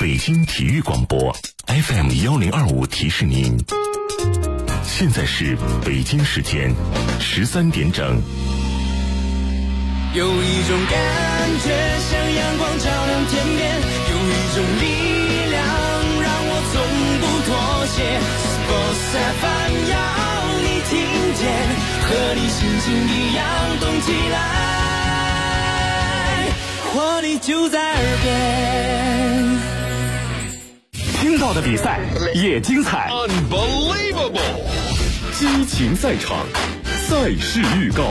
北京体育广播 FM1025提示您，现在是北京时间13点整。 有一种感觉像阳光照亮天边，有一种力量让我从不妥协。Sports FM 要你听见，和你心情一样动起来，活力就在耳边。 听到的比赛也精彩 Unbelievable 激情赛场，赛事预告。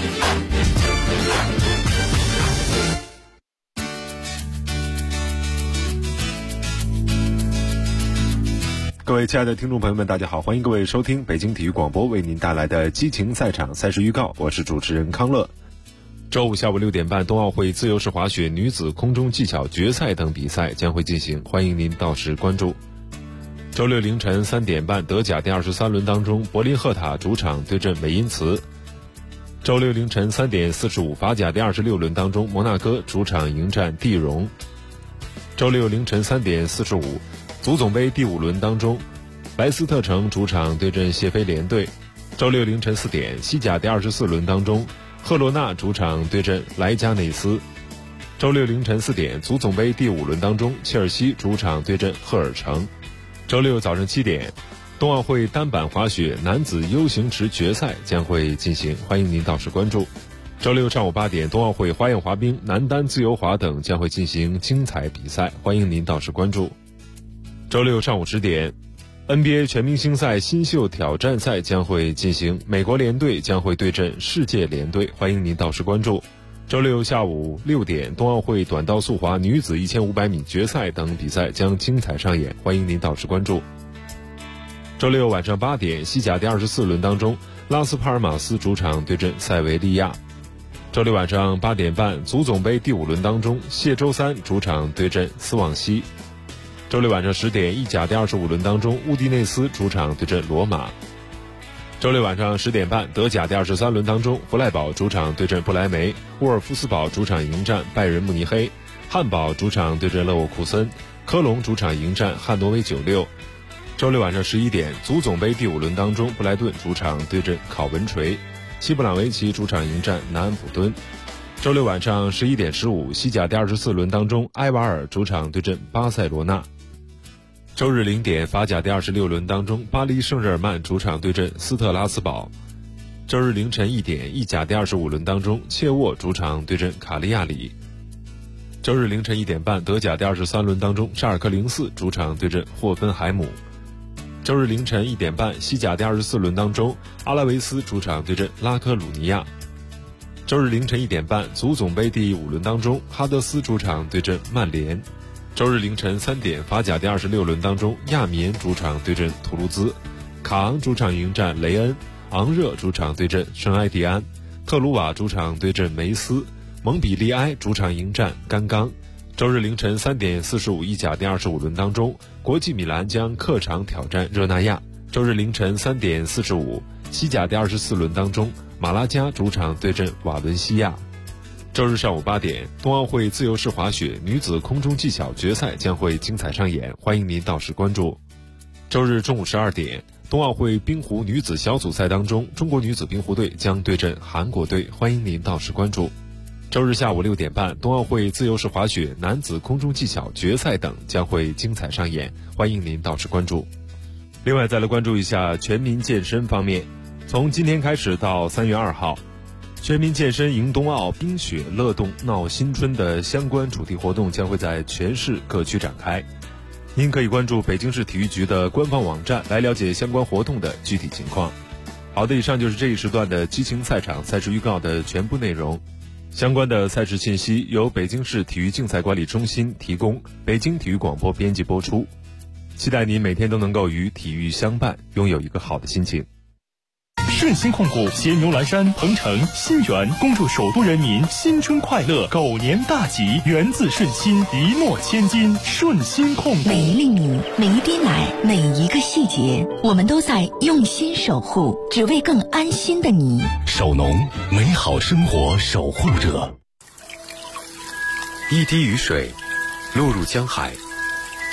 各位亲爱的听众朋友们，大家好，欢迎各位收听北京体育广播为您带来的激情赛场赛事预告，我是主持人康乐。周五下午6点半，冬奥会自由式滑雪女子空中技巧决赛等比赛将会进行，欢迎您到时关注。周六凌晨3点半，德甲第23轮当中，柏林赫塔主场对阵美因茨。周六凌晨3点45，法甲第26轮当中，摩纳哥主场迎战蒂荣。周六凌晨3点45，足总杯第5轮当中，莱斯特城主场对阵谢菲联队。周六凌晨4点，西甲第24轮当中，赫罗纳主场对阵莱加内斯。周六凌晨4点，足总杯第5轮当中，切尔西主场对阵赫尔城。周六早上7点，冬奥会单板滑雪男子 U 型池决赛将会进行，欢迎您到时关注。周六上午8点，冬奥会花样滑冰、男单自由滑等将会进行精彩比赛，欢迎您到时关注。周六上午10点，NBA 全明星赛新秀挑战赛将会进行，美国联队将会对阵世界联队，欢迎您到时关注。周六下午6点，冬奥会短道速滑女子1500米决赛等比赛将精彩上演，欢迎您到时关注。周六晚上8点，西甲第24轮当中，拉斯帕尔马斯主场对阵塞维利亚。周六晚上8点半，足总杯第5轮当中，谢周三主场对阵斯旺西。周六晚上10点，意甲第25轮当中，乌迪内斯主场对阵罗马。周六晚上10点半，德甲第23轮当中，弗赖堡主场对阵不莱梅，沃尔夫斯堡主场迎战拜仁慕尼黑，汉堡主场对阵勒沃库森，科隆主场迎战汉诺威96。周六晚上11点，足总杯第5轮当中，布莱顿主场对阵考文垂，西布朗维奇主场迎战南安普敦。周六晚上11点15，西甲第24轮当中，埃瓦尔主场对阵巴塞罗那。周日0点，法甲第26轮当中，巴黎圣日耳曼主场对阵斯特拉斯堡。周日凌晨1点，意甲第25轮当中，切沃主场对阵卡利亚里。周日凌晨1点半，德甲第23轮当中，沙尔克04主场对阵霍芬海姆。周日凌晨1点半，西甲第24轮当中，阿拉维斯主场对阵拉科鲁尼亚。周日凌晨1点半，足总杯第5轮当中，哈德斯主场对阵曼联。周日凌晨3点，法甲第26轮当中，亚米恩主场对阵图卢兹，卡昂主场迎战雷恩，昂热主场对阵圣埃蒂安，特鲁瓦主场对阵梅斯，蒙彼利埃主场迎战甘冈。周日凌晨3点45，意甲第25轮当中，国际米兰将客场挑战热那亚。周日凌晨3点45，西甲第24轮当中，马拉加主场对阵瓦伦西亚。周日上午8点，冬奥会自由式滑雪女子空中技巧决赛将会精彩上演，欢迎您到时关注。周日中午12点，冬奥会冰壶女子小组赛当中，中国女子冰壶队将对阵韩国队，欢迎您到时关注。周日下午6点半，冬奥会自由式滑雪男子空中技巧决赛等将会精彩上演，欢迎您到时关注。另外再来关注一下全民健身方面，从今天开始到3月2号，全民健身迎冬奥，冰雪乐动闹新春的相关主题活动将会在全市各区展开。您可以关注北京市体育局的官方网站来了解相关活动的具体情况。好的，以上就是这一时段的激情赛场赛事预告的全部内容。相关的赛事信息由北京市体育竞赛管理中心提供，北京体育广播编辑播出。期待您每天都能够与体育相伴，拥有一个好的心情。 顺鑫控股携牛栏山、鹏城、新源恭祝首都人民新春快乐，狗年大吉，源自顺心，一诺千金。顺鑫控股， 每一粒米，每一滴奶，每一个细节，我们都在用心守护，只为更安心的你。 守农，美好生活守护者。 一滴雨水落入江海，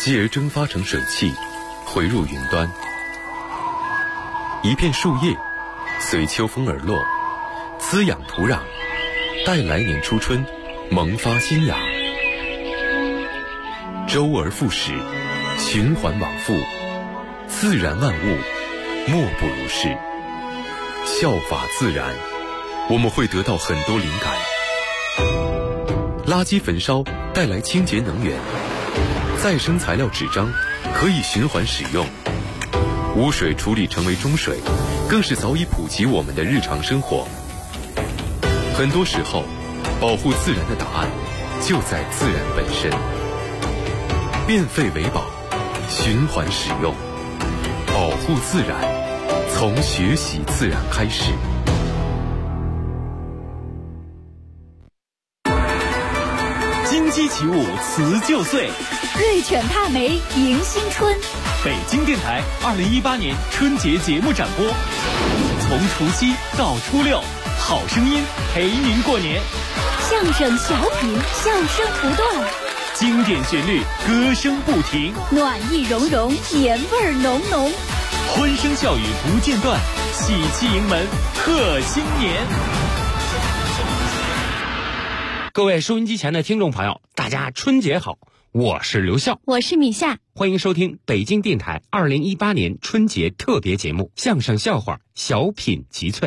继而蒸发成水汽，回入云端。一片树叶随秋风而落，滋养土壤，待来年初春萌发新芽。周而复始，循环往复，自然万物莫不如是。效法自然，我们会得到很多灵感。垃圾焚烧带来清洁能源，再生材料纸张可以循环使用，污水处理成为中水，更是早已普及我们的日常生活。很多时候，保护自然的答案就在自然本身。变废为宝，循环使用，保护自然，从学习自然开始。 金鸡起舞辞旧岁， 瑞犬帕梅迎新春。 北京电台2018年春节节目展播，从除夕到初六，好声音陪您过年。 相声小品，笑声不断， 经典旋律，歌声不停， 暖意融融，年味儿浓浓， 欢声笑语不间断，喜气迎门贺新年。各位收音机前的听众朋友，大家春节好，我是刘笑， 我是米夏， 欢迎收听北京电台2018年春节特别节目《相声笑话小品集萃》。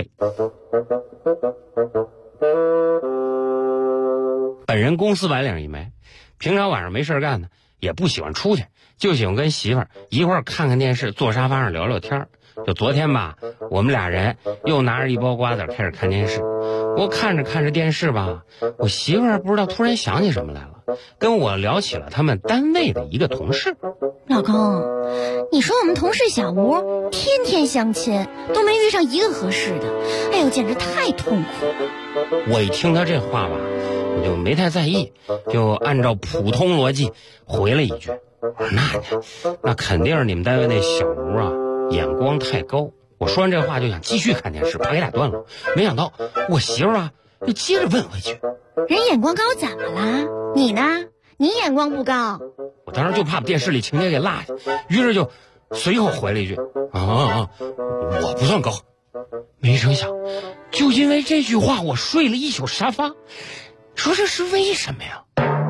本人公司白领一枚，平常晚上没事干呢，也不喜欢出去，就喜欢跟媳妇儿一块儿看看电视，坐沙发上聊聊天。就昨天吧，我们俩人又拿着一包瓜子开始看电视。我看着看着电视吧，我媳妇儿不知道突然想起什么来了，跟我聊起了他们单位的一个同事。 老公，你说我们同事小吴天天相亲，都没遇上一个合适的，哎呦，简直太痛苦。 我一听他这话吧，我就没太在意，就按照普通逻辑回了一句：那肯定是你们单位那小吴啊，眼光太高。我说完这话就想继续看电视，怕给打断了，没想到我媳妇啊就接着问回去： 人眼光高怎么了？你呢？你眼光不高。 我当时就怕把电视里情节给落下，于是就随后回了一句：我不算高。没成想，就因为这句话，我睡了一宿沙发。说这是为什么呀？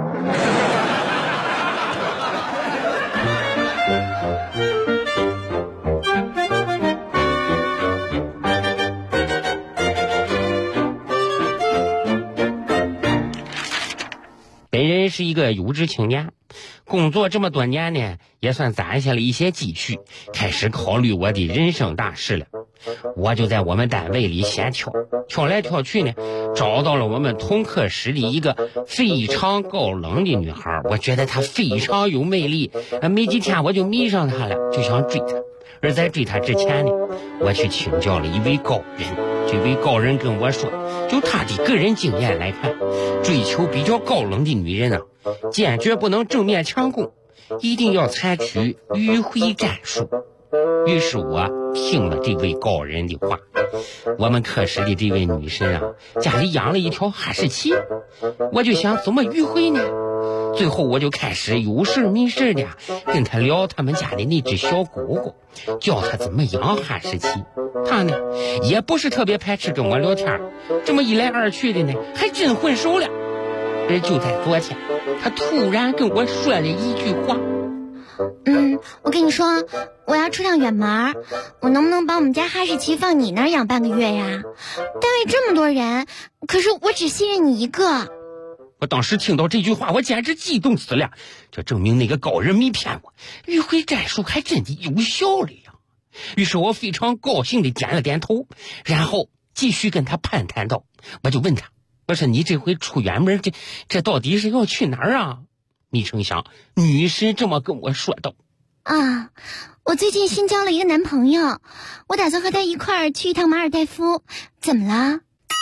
本人是一个有志青年，工作这么多年呢，也算攒下了一些积蓄，开始考虑我的人生大事了。我就在我们单位里闲挑来挑去呢，找到了我们同科室里一个非常高冷的女孩，我觉得她非常有魅力，没几天我就迷上她了，就想追她。而在追她之前呢，我去请教了一位高人，这位高人跟我说，就他的个人经验来看，追求比较高冷的女人啊，坚决不能正面强攻，一定要采取迂回战术。于是我听了这位高人的话，我们科室的这位女神啊，家里养了一条哈士奇，我就想怎么迂回呢？最后我就开始有事没事的跟她聊他们家的那只小狗狗，教她怎么养哈士奇。她呢也不是特别排斥跟我聊天，这么一来二去的呢，还真混熟了。而就在昨天，她突然跟我说了一句话： 我跟你说，我要出趟远门，我能不能把我们家哈士奇放你那儿养半个月呀？单位这么多人，可是我只信任你一个。 我当时听到这句话，我简直激动死了，这证明那个高人没骗我，迂回战术还真的有效了呀。于是我非常高兴地点了点头，然后继续跟他攀谈道，我就问他，我说你这回出远门，这到底是要去哪儿啊？没成想女神这么跟我说道： 我最近新交了一个男朋友，我打算和他一块儿去一趟马尔代夫。怎么了？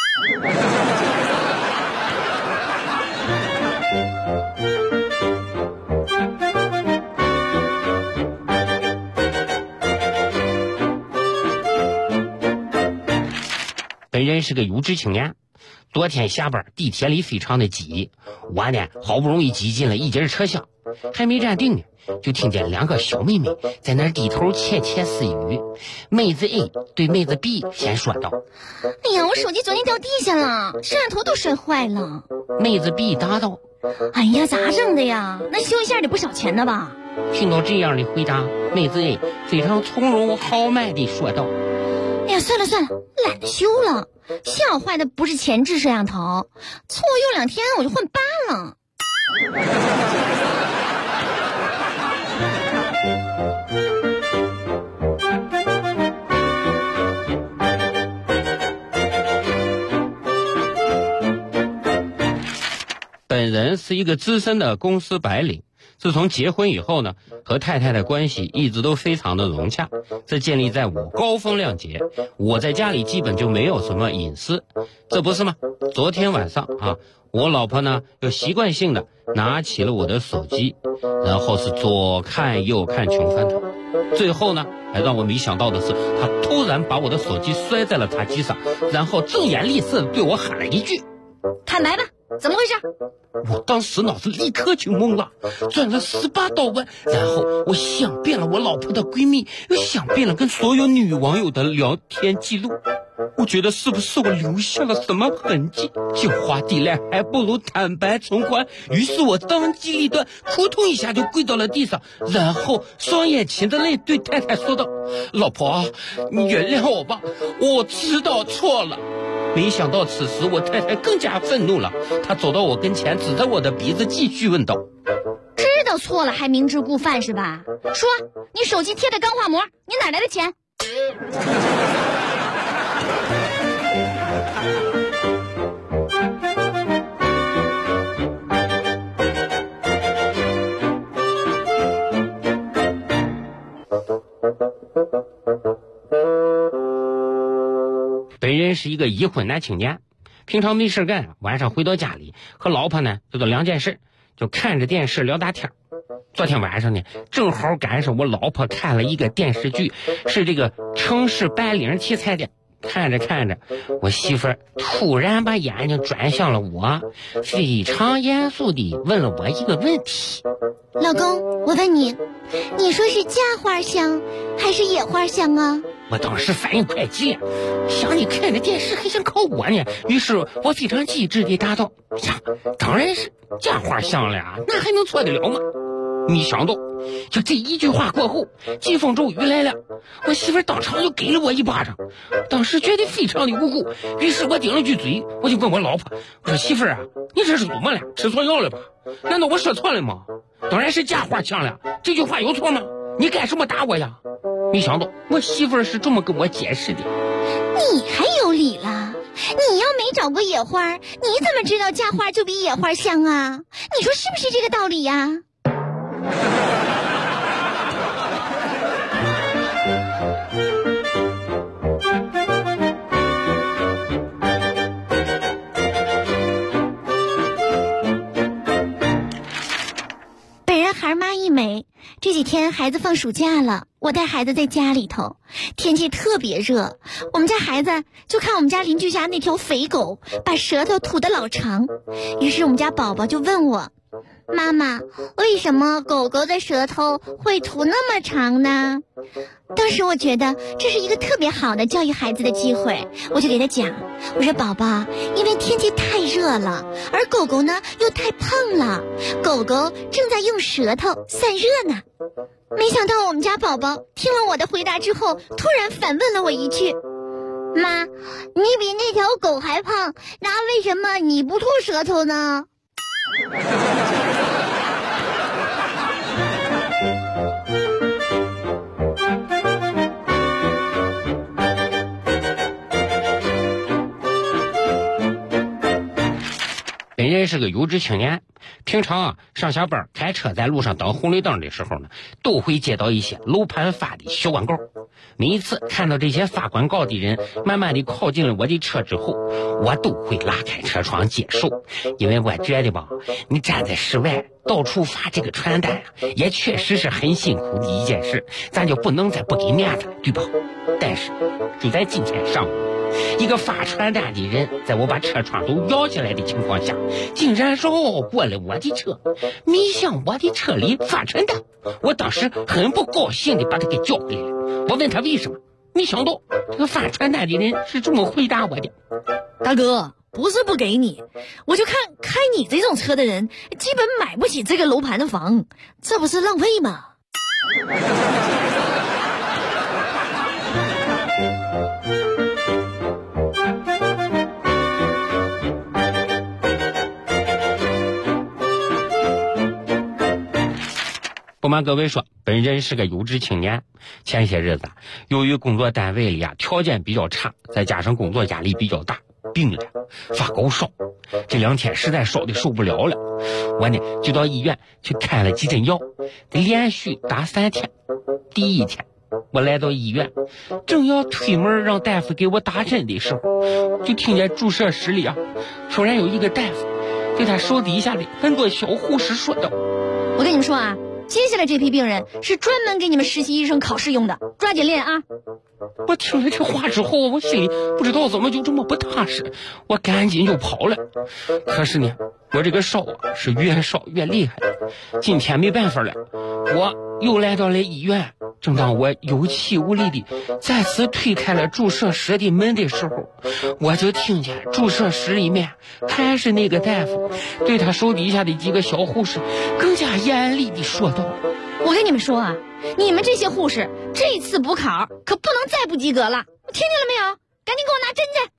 本人是个有志青年，昨天下班地铁里非常的挤，我呢好不容易挤进了一节车厢， 还没站定呢，就听见两个小妹妹在那低头窃窃私语。妹子 A 对妹子 B 先说道： 哎呀，我手机昨天掉地下了，摄像头都摔坏了。 妹子 B 答道： 哎呀，咋整的呀？那修一下得不少钱呢吧？ 听到这样的回答，妹子 A 非常从容豪迈地说道： 哎呀，算了，懒得修了。幸好坏的不是前置摄像头，错用2天我就换8了。 本人是一个资深的公司白领，自从结婚以后呢，和太太的关系一直都非常的融洽，这建立在我高风亮节，我在家里基本就没有什么隐私，这不是吗？昨天晚上我老婆呢又习惯性的拿起了我的手机，然后是左看右看穷翻腾，最后呢还让我没想到的是，她突然把我的手机摔在了茶几上，然后颦眼厉色的对我喊了一句： 坦白吧，怎么回事？ 我当时脑子立刻就懵了，转了18道弯，然后我想遍了我老婆的闺蜜，又想遍了跟所有女网友的聊天记录，我觉得是不是我留下了什么痕迹？狡猾地来还不如坦白从宽，于是我当机立断，扑通一下就跪到了地上，然后双眼噙着泪对太太说道：老婆，你原谅我吧，我知道错了。没想到此时我太太更加愤怒了，她走到我跟前，指着我的鼻子继续问道： 知道错了还明知故犯是吧？说，你手机贴的钢化膜，你哪来的钱？ 本人是一个已婚男青年，平常没事干，晚上回到家里和老婆呢就做2件事，就看着电视聊大天。昨天晚上呢，正好赶上我老婆看了一个电视剧，是这个城市白领题材的。看着看着，我媳妇儿突然把眼睛转向了我，非常严肃地问了我一个问题： 老公，我问你，你说是假花香还是野花香啊？ 我当时反应快极了，想你看着电视还想考我呢，于是我非常机智地答道：呀，当然是假花香了呀，那还能错得了吗？没想到就这一句话过后，疾风骤雨来了，我媳妇当场就给了我一巴掌。当时觉得非常的无辜，于是我顶了句嘴，我就问我老婆，我说媳妇啊，你这是怎么了？吃错药了吧？难道我说错了吗？当然是假花香了，这句话有错吗？你干什么打我呀？没想到我媳妇是这么跟我解释的： 你还有理了？你要没找过野花，你怎么知道假花就比野花香啊？你说是不是这个道理呀？本人孩妈一枚，这几天孩子放暑假了，我带孩子在家里头，天气特别热，我们家孩子就看我们家邻居家那条肥狗把舌头吐得老长，于是我们家宝宝就问我：妈妈，为什么狗狗的舌头会吐那么长呢？当时我觉得这是一个特别好的教育孩子的机会，我就给他讲，我说宝宝，因为天气太热了，而狗狗呢又太胖了，狗狗正在用舌头散热呢。没想到我们家宝宝听了我的回答之后，突然反问了我一句：妈，你比那条狗还胖，那为什么你不吐舌头呢？ 本人是个有志青年，平常上下班开车在路上等红绿灯的时候呢，都会接到一些楼盘发的小广告。每一次看到这些发广告的人慢慢的靠近了我的车之后，我都会拉开车窗接受，因为我觉得吧，你站在室外到处发这个传单也确实是很辛苦的一件事，咱就不能再不给面子了，对吧？但是就在今天上午， 一个发传单的人在我把车窗都摇下来的情况下，竟然绕过了我的车，没向我的车里发传单。我当时很不高兴的把他给叫回来了。我问他为什么，没想到这个发传单的人是这么回答我的： 大哥，不是不给你，我就看开你这种车的人基本买不起这个楼盘的房，这不是浪费吗？ 不瞒各位说，本人是个有志青年。前些日子由于工作单位里条件比较差，再加上工作压力比较大，病了，发高烧。这2天实在烧的受不了了，我呢就到医院去开了几针药，得连续打3天。第1天我来到医院，正要推门让大夫给我打针的时候，就听见注射室里突然有一个大夫对他手底下的很多小护士说道： 我跟你们说啊，接下来这批病人是专门给你们实习医生考试用的，抓紧练啊！ 我听了这话之后，我心里不知道怎么就这么不踏实，我赶紧就跑了。可是呢，我这个烧是越烧越厉害。今天没办法了，我又来到了医院。正当我有气无力的再次推开了注射室的门的时候，我就听见注射室里面还是那个大夫对他手底下的几个小护士更加严厉的说道： 我跟你们说啊，你们这些护士这次补考可不能再不及格了，听见了没有？赶紧给我拿针去！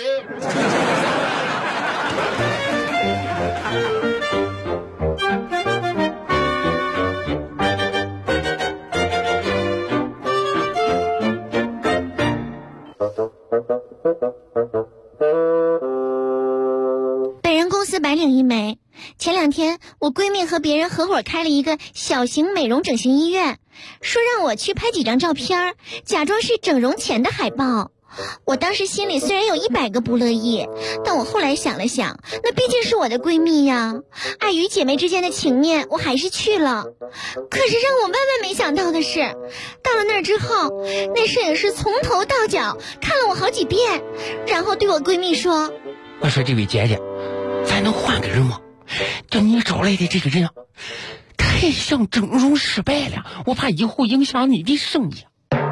本人公司白领一枚。前2天我闺蜜和别人合伙开了一个小型美容整形医院，说让我去拍几张照片，假装是整容前的海报。我当时心里虽然有100个不乐意，但我后来想了想，那毕竟是我的闺蜜呀，碍于姐妹之间的情面，我还是去了。可是让我万万没想到的是，到了那儿之后，那摄影师从头到脚看了我好几遍，然后对我闺蜜说： 我说这位姐姐，咱能换个人吗？就你找来的这个人太像整容失败了，我怕以后影响你的生意。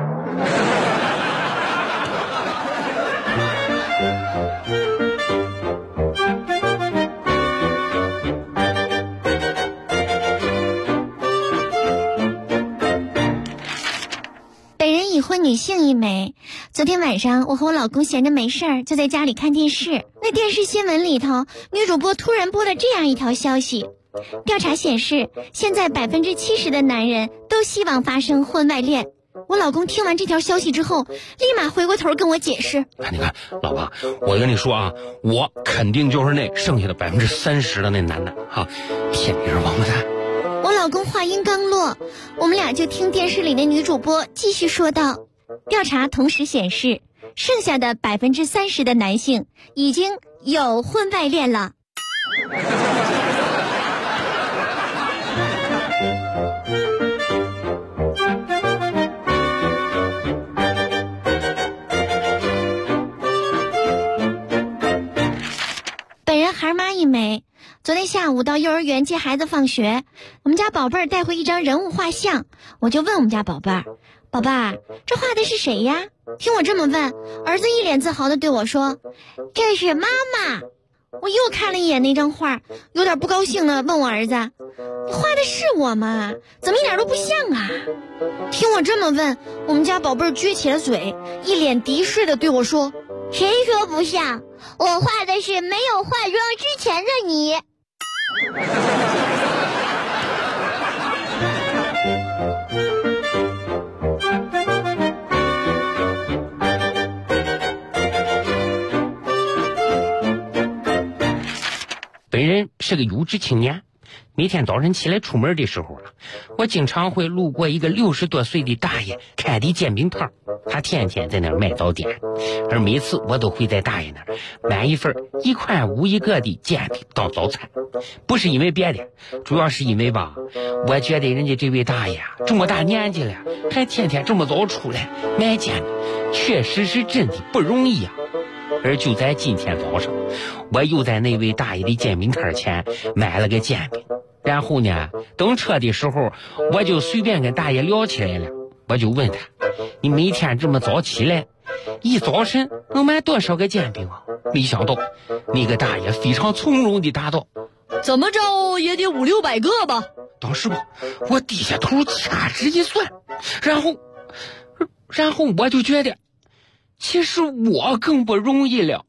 本人已婚女性一枚。昨天晚上我和我老公闲着没事儿，就在家里看电视。那电视新闻里头，女主播突然播了这样一条消息：调查显示，现在70%的男人都希望发生婚外恋。我老公听完这条消息之后，立马回过头跟我解释： 你看老婆，我跟你说啊，我肯定就是那剩下的30%的那男的哈，天女王八蛋。 我老公话音刚落，我们俩就听电视里的女主播继续说道：调查同时显示，剩下的30%的男性已经有婚外恋了。本人孩妈一枚。昨天下午到幼儿园接孩子放学，我们家宝贝儿带回一张人物画像，我就问我们家宝贝儿：宝贝儿，这画的是谁呀？听我这么问，儿子一脸自豪地对我说：这是妈妈。我又看了一眼那张画，有点不高兴地问我儿子：你画的是我吗？怎么一点都不像啊？听我这么问，我们家宝贝儿撅起了嘴，一脸敌视地对我说：谁说不像？我画的是没有化妆之前的你。 本人是个有志青年。 每天早晨起来出门的时候啊，我经常会路过一个60多岁的大爷开的煎饼摊，他天天在那儿卖早点，而每次我都会在大爷那儿买一份1块5一个的煎饼当早餐。不是因为别的，主要是因为吧，我觉得人家这位大爷啊，这么大年纪了，还天天这么早出来卖煎饼，确实是真的不容易啊。而就在今天早上，我又在那位大爷的煎饼摊前买了个煎饼，然后呢，等车的时候，我就随便跟大爷聊起来了。我就问他，你每天这么早起来，一早晨能买多少个煎饼啊？没想到那个大爷非常从容地答道， 怎么着也得500-600个吧。 当时吧，我低下头掐指一算，然后我就觉得其实我更不容易了。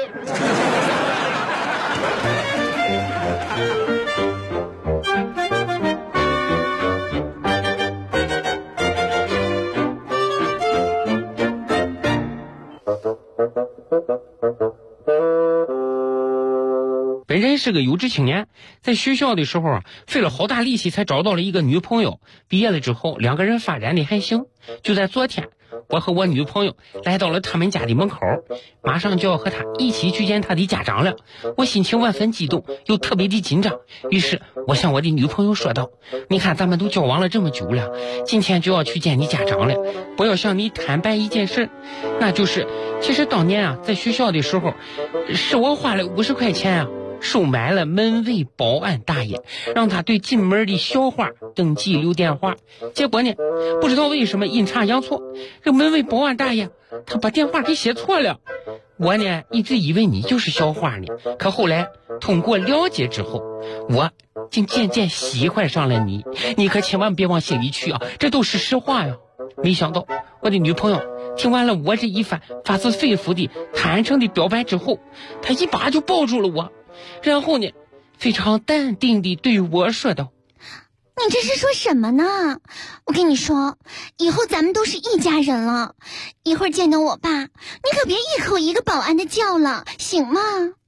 本人是个有志青年，在学校的时候啊，费了好大力气才找到了一个女朋友。毕业了之后，2个人发展的还行。就在昨天，我和我女朋友来到了他们家的门口，马上就要和她一起去见她的家长了。我心情万分激动，又特别的紧张。于是我向我的女朋友说道，你看咱们都交往了这么久了，今天就要去见你家长了。我要向你坦白一件事，那就是其实当年啊，在学校的时候，是我花了50块钱啊，收买了门卫保安大爷，让他对进门的小花登记留电话。结果呢，不知道为什么阴差阳错，这门卫保安大爷他把电话给写错了。我呢一直以为你就是小花呢，可后来通过了解之后，我竟渐渐喜欢上了你。你可千万别往心里去啊，这都是实话呀。没想到我的女朋友听完了我这一番发自肺腑的坦诚的表白之后，她一把就抱住了我，然后呢，非常淡定地对我说道， 你这是说什么呢？我跟你说，以后咱们都是一家人了，一会儿见到我爸，你可别一口一个保安的叫了，行吗？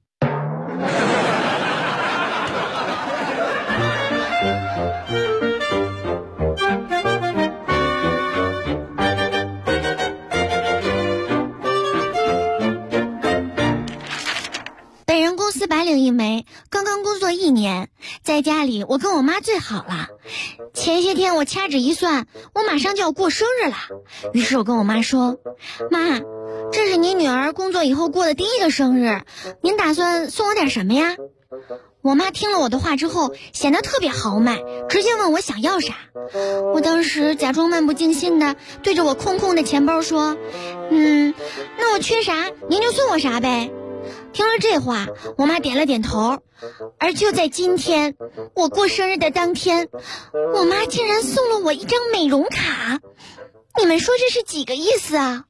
本人公司白领一枚，刚刚工作1年，在家里我跟我妈最好了。前些天我掐指一算，我马上就要过生日了，于是我跟我妈说，妈，这是你女儿工作以后过的第1个生日，您打算送我点什么呀？我妈听了我的话之后显得特别豪迈，直接问我想要啥。我当时假装漫不经心的对着我空空的钱包说，那我缺啥您就送我啥呗。听了这话，我妈点了点头。而就在今天，我过生日的当天，我妈竟然送了我一张美容卡。你们说这是几个意思啊？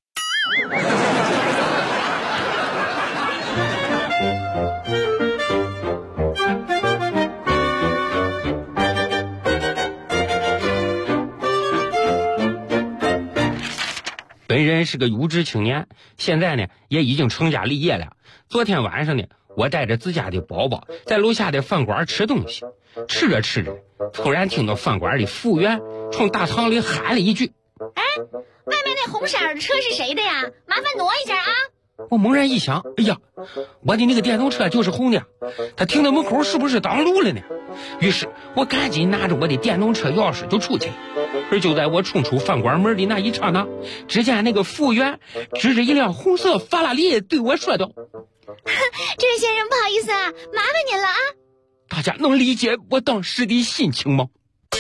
本人是个有志青年，现在呢也已经成家立业了。昨天晚上呢，我带着自家的宝宝在楼下的饭馆吃东西，吃着吃着，突然听到饭馆的服务员冲大堂里喊了一句， 哎，外面那红色的车是谁的呀？麻烦挪一下啊。 我猛然一想，哎呀，我的那个电动车就是红的，他停在门口是不是挡路了呢？于是我赶紧拿着我的电动车钥匙就出去了。而就在我冲出饭馆门的那一刹那，只见那个服务员指着一辆红色法拉利对我说道， 这位先生，不好意思啊，麻烦您了啊。 大家能理解我当时的心情吗？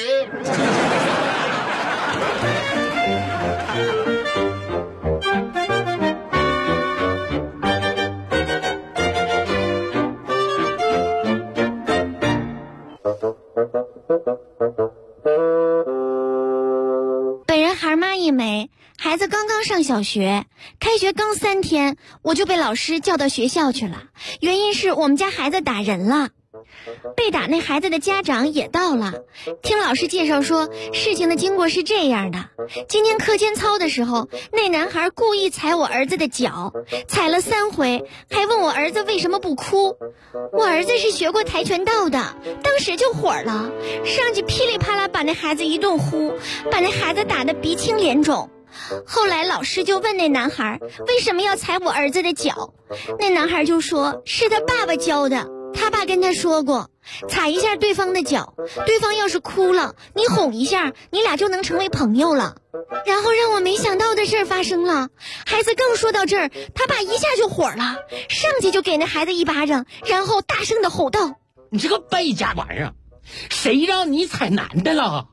本人孩妈一枚，孩子刚刚上小学，开学刚3天，我就被老师叫到学校去了。原因是我们家孩子打人了。 被打那孩子的家长也到了，听老师介绍说，事情的经过是这样的：今天课间操的时候，那男孩故意踩我儿子的脚，踩了3回，还问我儿子为什么不哭。我儿子是学过跆拳道的，当时就火了，上去噼里啪啦把那孩子一顿呼，把那孩子打得鼻青脸肿。后来老师就问那男孩为什么要踩我儿子的脚，那男孩就说是他爸爸教的，他爸跟他说过，踩一下对方的脚，对方要是哭了，你哄一下，你俩就能成为朋友了。然后让我没想到的事儿发生了，孩子刚说到这儿，他爸一下就火了，上去就给那孩子一巴掌，然后大声的吼道： 你这个败家玩意儿，谁让你踩男的了？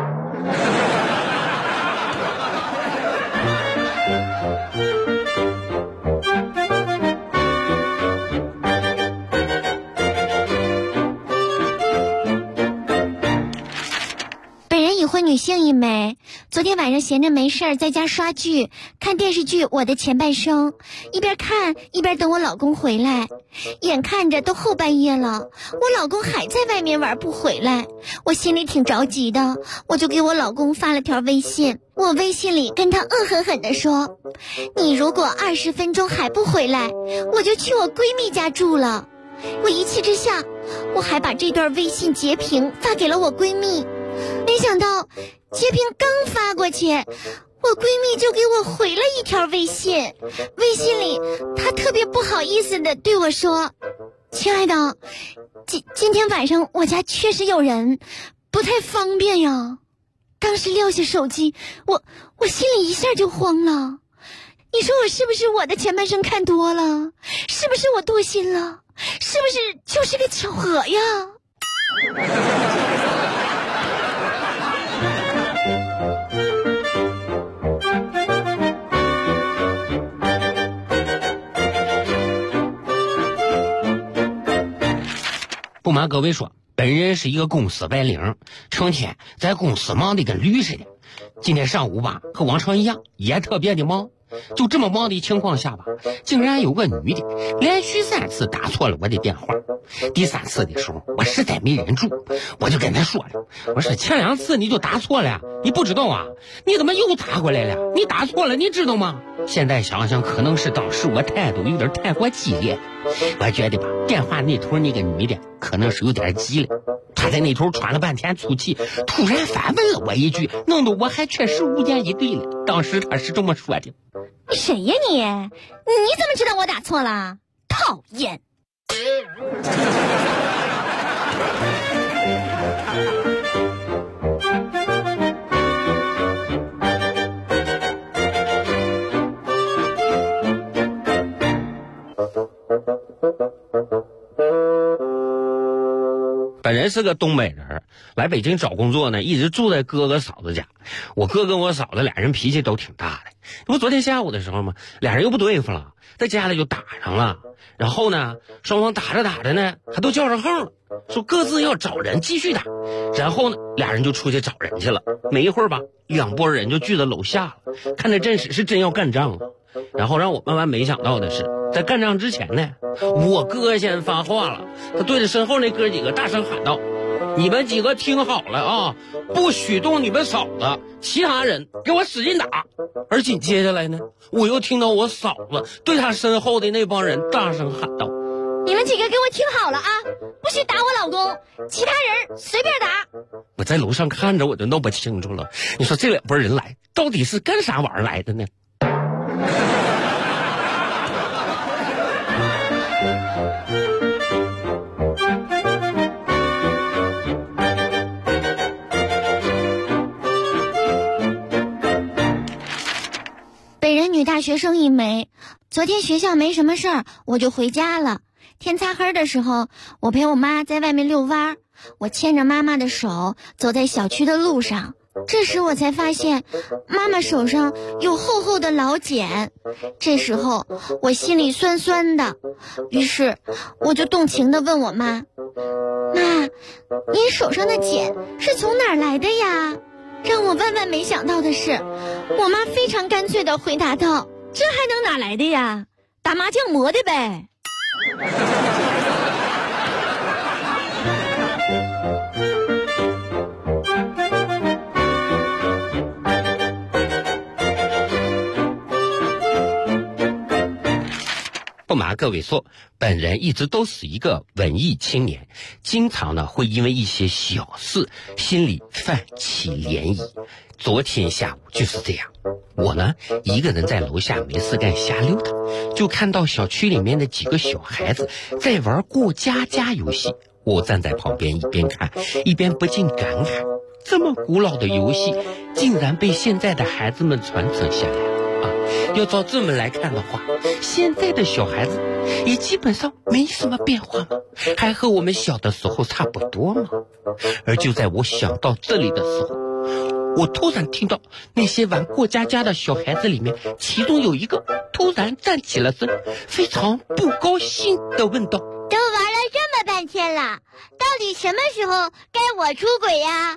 已婚女性一枚，昨天晚上闲着没事儿，在家刷剧，看电视剧《我的前半生》，一边看一边等我老公回来。眼看着都后半夜了，我老公还在外面玩不回来，我心里挺着急的，我就给我老公发了条微信。我微信里跟他恶狠狠地说，你如果20分钟还不回来，我就去我闺蜜家住了。我一气之下，我还把这段微信截屏发给了我闺蜜。没想到截屏刚发过去，我闺蜜就给我回了一条微信，微信里她特别不好意思的对我说，亲爱的，今天晚上我家确实有人，不太方便呀。当时撂下手机，我心里一下就慌了。你说我是不是我的前半生看多了？是不是我多心了？是不是就是个巧合呀？ 不瞒各位说，本人是一个公司白领，成天在公司忙得跟驴似的。今天上午吧，和往常一样，也特别的忙。就这么忙的情况下吧，竟然有个女的连续3次打错了我的电话。第3次的时候，我实在没忍住，我就跟她说了，我说前2次你就打错了，你不知道啊？你怎么又打过来了？你打错了，你知道吗？现在想想，可能是当时我态度有点太过激烈，我觉得吧，电话那头那个女的可能是有点急了，她在那头喘了半天粗气，突然反问了我一句，弄得我还确实无言以对了。当时她是这么说的， 谁呀你？你怎么知道我打错了？讨厌！ 本人是个东北人，来北京找工作呢，一直住在哥哥嫂子家。我哥跟我嫂子俩人脾气都挺大的。我昨天下午的时候嘛，俩人又不对付了，在家里就打上了。然后呢，双方打着打着呢，还都叫上号了，说各自要找人继续打。然后呢，俩人就出去找人去了。没一会儿吧，2拨人就聚到楼下了，看这阵势是真要干仗了。然后让我万万没想到的是，在干仗之前呢，我哥先发话了，他对着身后那哥几个大声喊道，你们几个听好了啊，不许动你们嫂子，其他人给我使劲打。而紧接下来呢，我又听到我嫂子对他身后的那帮人大声喊道， 你们几个给我听好了啊，不许打我老公，其他人随便打。 我在楼上看着我就弄不清楚了，你说这2拨人来到底是干啥玩意儿来的呢？ 本人女大学生一枚，昨天学校没什么事儿，我就回家了。天擦黑的时候，我陪我妈在外面遛弯，我牵着妈妈的手走在小区的路上，这时我才发现妈妈手上有厚厚的老茧，这时候我心里酸酸的，于是我就动情地问我妈，妈，你手上的茧是从哪儿来的呀？让我万万没想到的是，我妈非常干脆地回答道， 这还能哪来的呀？打麻将磨的呗。 啊，各位说，本人一直都是一个文艺青年，经常呢会因为一些小事心里泛起涟漪。昨天下午就是这样，我呢一个人在楼下没事干瞎溜达，就看到小区里面的几个小孩子在玩过家家游戏。我站在旁边一边看一边不禁感慨，这么古老的游戏竟然被现在的孩子们传承下来。要照这么来看的话，现在的小孩子也基本上没什么变化吗？还和我们小的时候差不多吗？而就在我想到这里的时候，我突然听到那些玩过家家的小孩子里面，其中有一个突然站起了身，非常不高兴地问道： 都玩了这么半天了，到底什么时候该我出轨呀？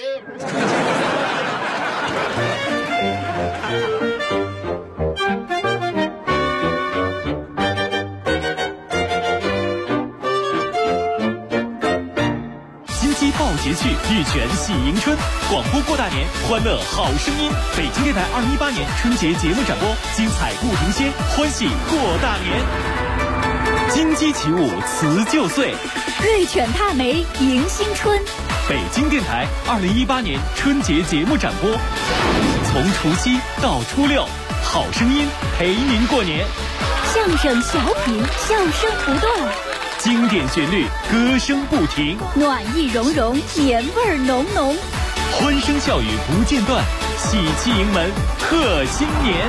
报捷趣，玉泉喜迎春，广播过大年，欢乐好声音。北京电台2018年春节节目展播，精彩不停歇，欢喜过大年。金鸡起舞辞旧岁， 瑞犬踏梅迎新春。 北京电台2018年春节节目展播，从除夕到初六，好声音陪您过年。 相声小品，笑声不断。 经典旋律，歌声不停， 暖意融融，年味浓浓， 欢声笑语不间断，喜气迎门贺新年。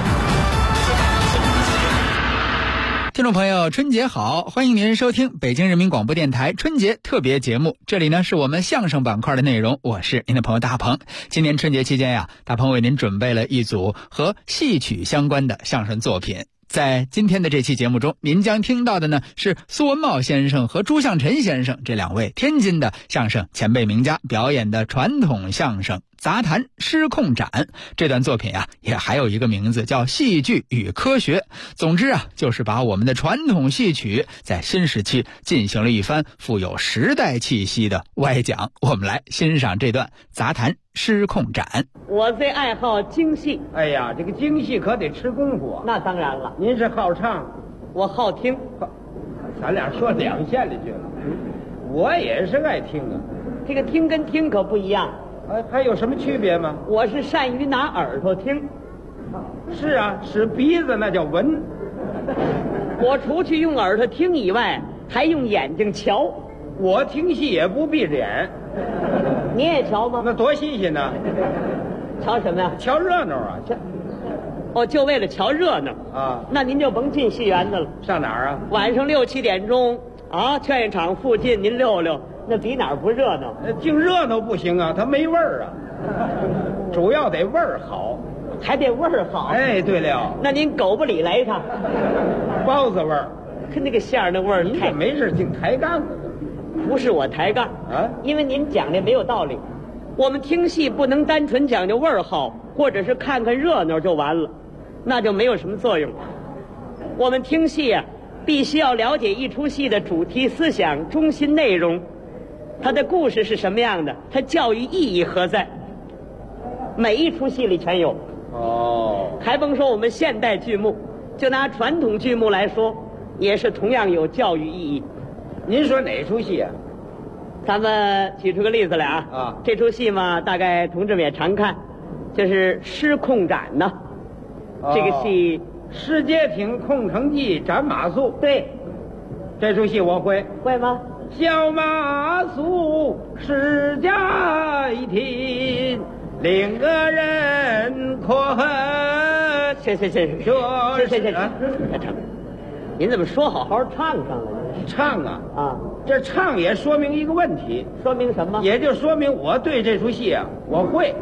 听众朋友，春节好，欢迎您收听北京人民广播电台春节特别节目。这里呢是我们相声板块的内容，我是您的朋友大鹏。今年春节期间呀，大鹏为您准备了一组和戏曲相关的相声作品。在今天的这期节目中，您将听到的呢是苏文茂先生和朱向臣先生这两位天津的相声前辈名家表演的传统相声杂谈失控斩。这段作品呀，也还有一个名字叫戏剧与科学。总之啊，就是把我们的传统戏曲在新时期进行了一番富有时代气息的歪讲。我们来欣赏这段杂谈失控斩。 我最爱好京戏。 哎呀，这个京戏可得吃功夫啊。 那当然了。 您是好唱， 我好听。 咱俩说两线里去了。我也是爱听啊。 这个听跟听可不一样。 还有什么区别吗？ 我是善于拿耳朵听。 是啊，使鼻子那叫闻。 我除去用耳朵听以外，还用眼睛瞧。 我听戏也不闭着眼。 你也瞧吗？ 那多新鲜呢！ 瞧什么呀？ 瞧热闹啊！ 哦，就为了瞧热闹啊？ 那您就甭进戏园子了。 上哪儿啊？ 晚上6、7点钟啊，劝业场附近您溜溜，那比哪儿不热闹？ 净热闹不行啊，它没味儿啊。主要得味儿好， 还得味儿好。 哎，对了， 那您狗不理来一趟， 包子味儿， 跟那个馅儿那味儿。 您这没事净抬杠。 不是我抬杠啊，因为您讲的没有道理。我们听戏不能单纯讲究味儿好，或者是看看热闹就完了，那就没有什么作用。我们听戏啊，必须要了解一出戏的主题思想、中心内容，它的故事是什么样的，它教育意义何在，每一出戏里全有。 哦， 还甭说我们现代剧目，就拿传统剧目来说，也是同样有教育意义。 您说哪出戏啊？ 咱们举出个例子来啊！这出戏嘛，大概同志们也常看，就是《失控斩》呢。这个戏， 失街亭空城计斩马谡。 对， 这出戏我会。 会吗？ 小马谡失街亭，另个人困。 行，您怎么说好好唱上了？ 唱啊！这唱也说明一个问题。 说明什么？ 也就说明我对这出戏啊，我会。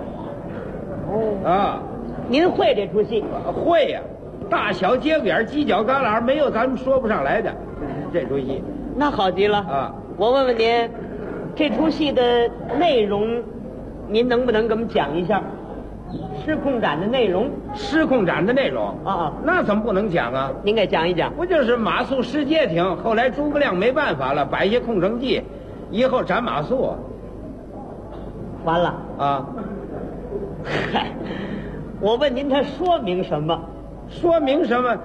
您会这出戏？ 会呀，大小节骨眼、犄角旮旯，没有咱们说不上来的这出戏。 那好极了啊！我问问您，这出戏的内容，您能不能给我们讲一下？失控斩的内容。 失控斩的内容那怎么不能讲啊？ 您给讲一讲。 不就是马谡失街亭，后来诸葛亮没办法了，摆下空城计，以后斩马谡。 完了啊！ 嗨，我问您，它说明什么？ 说明什么？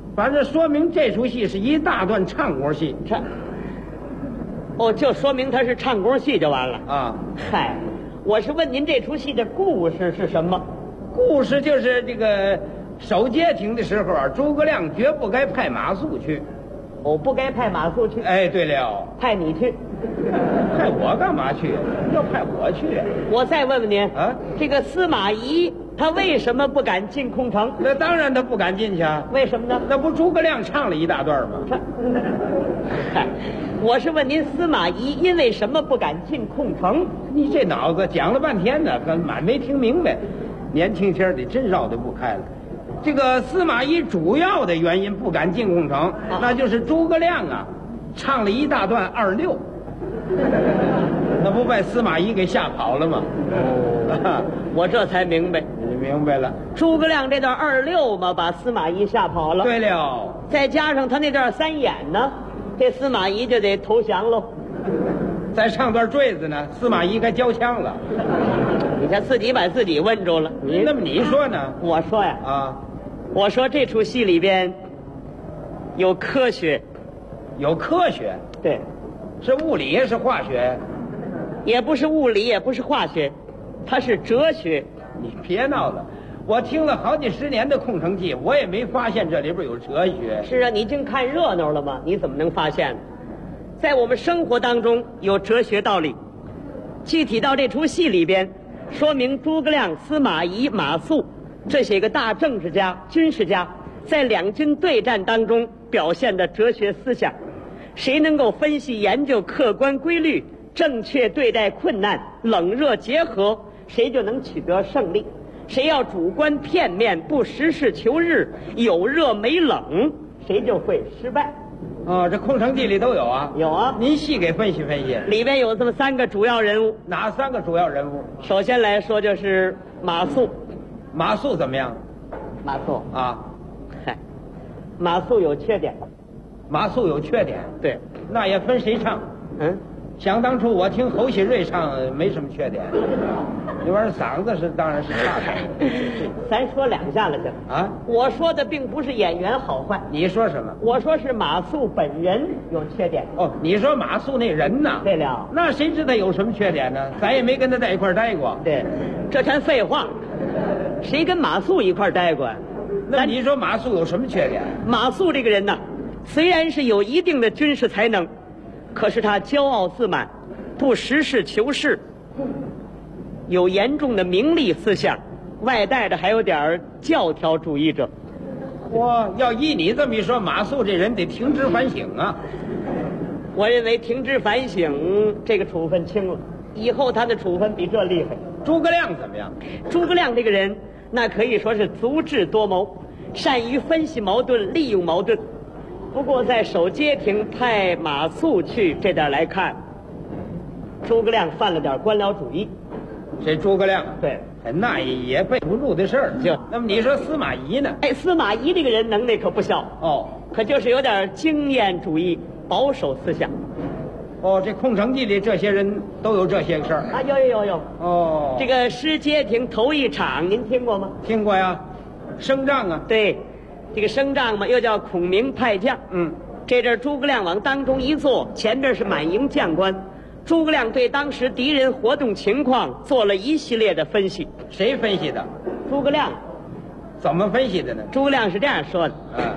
反正说明这出戏是一大段唱功戏。 哦，就说明他是唱功戏就完了啊。 嗨，我是问您这出戏的故事是什么？ 故事就是这个守街亭的时候啊，诸葛亮绝不该派马谡去。 我不该派马谡去。 哎，对了， 派你去。 派我干嘛去？要派我去。 我再问问您啊，这个司马懿他为什么不敢进空城？ 那当然他不敢进去啊。 为什么呢？ 那不诸葛亮唱了一大段吗？ 嗨，我是问您司马懿因为什么不敢进空城？ 你这脑子讲了半天呢，根本没听明白。年轻轻的真绕得不开了。这个司马懿主要的原因不敢进空城，那就是诸葛亮啊，唱了一大段26，那不把司马懿给吓跑了吗？ 我这才明白。 你明白了？ 诸葛亮这段26嘛，把司马懿吓跑了。 对了， 再加上他那段3演呢，这司马懿就得投降喽。 再唱段坠子呢，司马懿该交枪了。 你看自己把自己问住了。 那么你说呢？ 我说呀， 啊， 我说这出戏里边有科学。 有科学？ 对。 是物理也是化学？ 也不是物理，也不是化学，它是哲学。 你别闹了，我听了好几十年的空城计，我也没发现这里边有哲学。 是啊，你净看热闹了吗？你怎么能发现呢？在我们生活当中有哲学道理，具体到这出戏里边，说明诸葛亮、司马懿、马谡这些个大政治家、军事家在两军对战当中表现的哲学思想。谁能够分析研究客观规律，正确对待困难，冷热结合，谁就能取得胜利。谁要主观片面，不实事求是，有热没冷，谁就会失败。 哦，这空城计里都有啊？ 有啊。 您细给分析分析。 里边有这么3个主要人物。 哪3个主要人物？ 首先来说就是马谡。 马谡怎么样？ 马谡啊， 嗨，马谡有缺点。 马谡有缺点？ 对。 那也分谁唱。想当初我听侯喜瑞唱没什么缺点，那玩意儿嗓子是当然是差的。 咱说2下了去啊！ 我说的并不是演员好坏。 你说什么？ 我说是马谡本人有缺点。 哦，你说马谡那人呐？ 对了。 那谁知道有什么缺点呢？咱也没跟他在一块儿待过。 对，这全废话。谁跟马谡一块儿待过？ 那你说马谡有什么缺点？ 马谡这个人呢，虽然是有一定的军事才能，可是他骄傲自满，不实事求是，有严重的名利思想，外带着还有点教条主义者。 哇，要依你这么一说，马谡这人得停职反省啊。 我认为停职反省这个处分轻了，以后他的处分比这厉害。 诸葛亮怎么样？ 诸葛亮这个人，那可以说是足智多谋，善于分析矛盾，利用矛盾。不过在守街亭派马谡去这点来看，诸葛亮犯了点官僚主义。 这诸葛亮？ 对， 那也背不住的事儿。 就那么你说司马懿呢？ 哎，司马懿这个人能力可不小哦， 可就是有点经验主义、保守思想。 哦，这空城计里这些人都有这些个事儿啊？有。 哦， 这个失街亭头一场您听过吗？ 听过呀，升帐啊。 对，这个升帐嘛，又叫孔明派将。这阵诸葛亮往当中一坐，前边是满营将官。诸葛亮对当时敌人活动情况做了一系列的分析。 谁分析的？ 诸葛亮。 怎么分析的呢？ 诸葛亮是这样说的：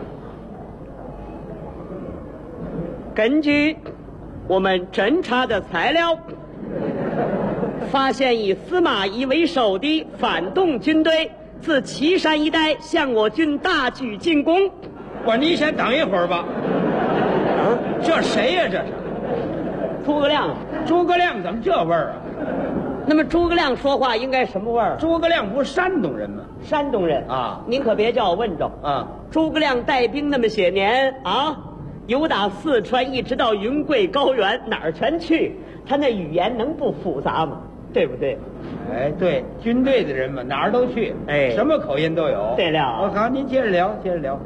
根据我们侦查的材料，发现以司马懿为首的反动军队自岐山一带向我军大举进攻。 你先等一会儿吧。这谁呀？这是诸葛亮。 诸葛亮怎么这味儿啊？ 那么诸葛亮说话应该什么味儿？ 诸葛亮不是山东人吗？ 山东人啊！ 您可别叫我问着啊！ 诸葛亮带兵那么些年啊，由打四川一直到云贵高原，哪儿全去？他那语言能不复杂吗？对不对？ 哎，对，军队的人嘛，哪儿都去， 哎， 什么口音都有。 对了， 好，您接着聊。